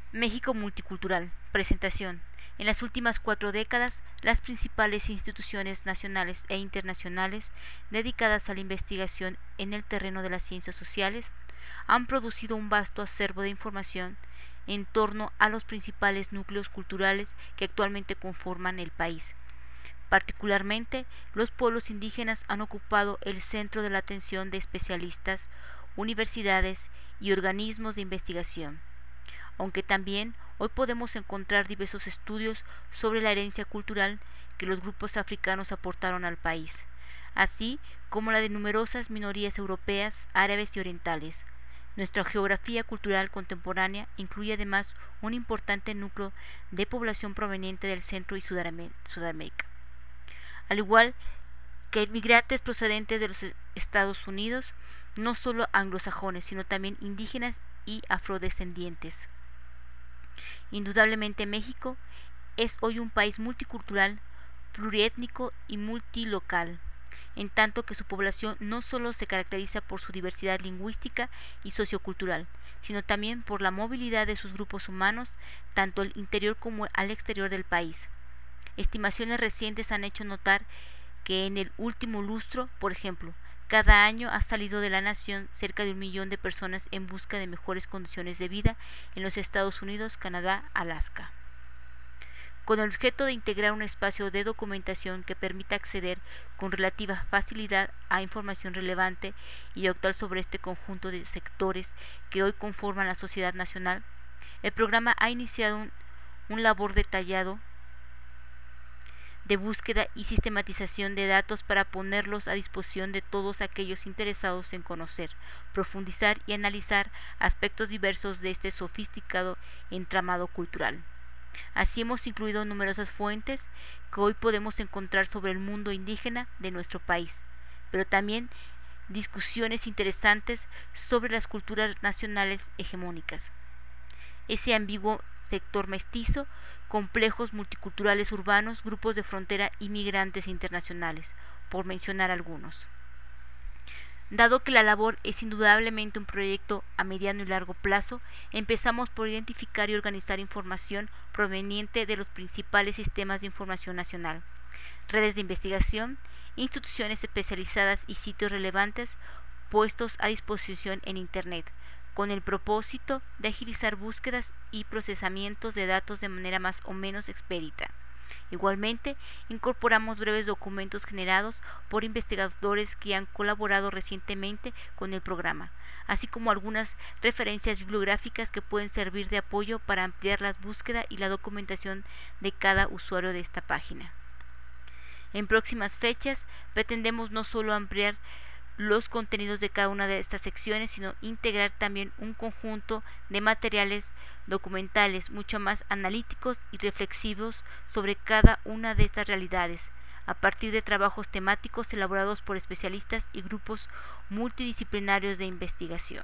México multicultural. Presentación. En las últimas 4 décadas, las principales instituciones nacionales e internacionales dedicadas a la investigación en el terreno de las ciencias sociales han producido un vasto acervo de información en torno a los principales núcleos culturales que actualmente conforman el país. Particularmente, los pueblos indígenas han ocupado el centro de la atención de especialistas, universidades y organismos de investigación, aunque también hoy podemos encontrar diversos estudios sobre la herencia cultural que los grupos africanos aportaron al país, así como la de numerosas minorías europeas, árabes y orientales. Nuestra geografía cultural contemporánea incluye además un importante núcleo de población proveniente del Centro y Sudamérica, al igual que migrantes procedentes de los Estados Unidos, no solo anglosajones, sino también indígenas y afrodescendientes. Indudablemente México es hoy un país multicultural, pluriétnico y multilocal, en tanto que su población no solo se caracteriza por su diversidad lingüística y sociocultural, sino también por la movilidad de sus grupos humanos, tanto al interior como al exterior del país. Estimaciones recientes han hecho notar que en el último lustro, por ejemplo, cada año ha salido de la nación cerca de 1 millón de personas en busca de mejores condiciones de vida en los Estados Unidos, Canadá, Alaska. Con el objeto de integrar un espacio de documentación que permita acceder con relativa facilidad a información relevante y actual sobre este conjunto de sectores que hoy conforman la sociedad nacional, el programa ha iniciado un labor detallado de búsqueda y sistematización de datos para ponerlos a disposición de todos aquellos interesados en conocer, profundizar y analizar aspectos diversos de este sofisticado entramado cultural. Así hemos incluido numerosas fuentes que hoy podemos encontrar sobre el mundo indígena de nuestro país, pero también discusiones interesantes sobre las culturas nacionales hegemónicas. Ese ambiguo sector mestizo, complejos multiculturales urbanos, grupos de frontera y migrantes internacionales, por mencionar algunos. Dado que la labor es indudablemente un proyecto a mediano y largo plazo, empezamos por identificar y organizar información proveniente de los principales sistemas de información nacional, redes de investigación, instituciones especializadas y sitios relevantes puestos a disposición en Internet, con el propósito de agilizar búsquedas y procesamientos de datos de manera más o menos expedita. Igualmente, incorporamos breves documentos generados por investigadores que han colaborado recientemente con el programa, así como algunas referencias bibliográficas que pueden servir de apoyo para ampliar la búsqueda y la documentación de cada usuario de esta página. En próximas fechas, pretendemos no solo ampliar los contenidos de cada una de estas secciones, sino integrar también un conjunto de materiales documentales mucho más analíticos y reflexivos sobre cada una de estas realidades, a partir de trabajos temáticos elaborados por especialistas y grupos multidisciplinarios de investigación.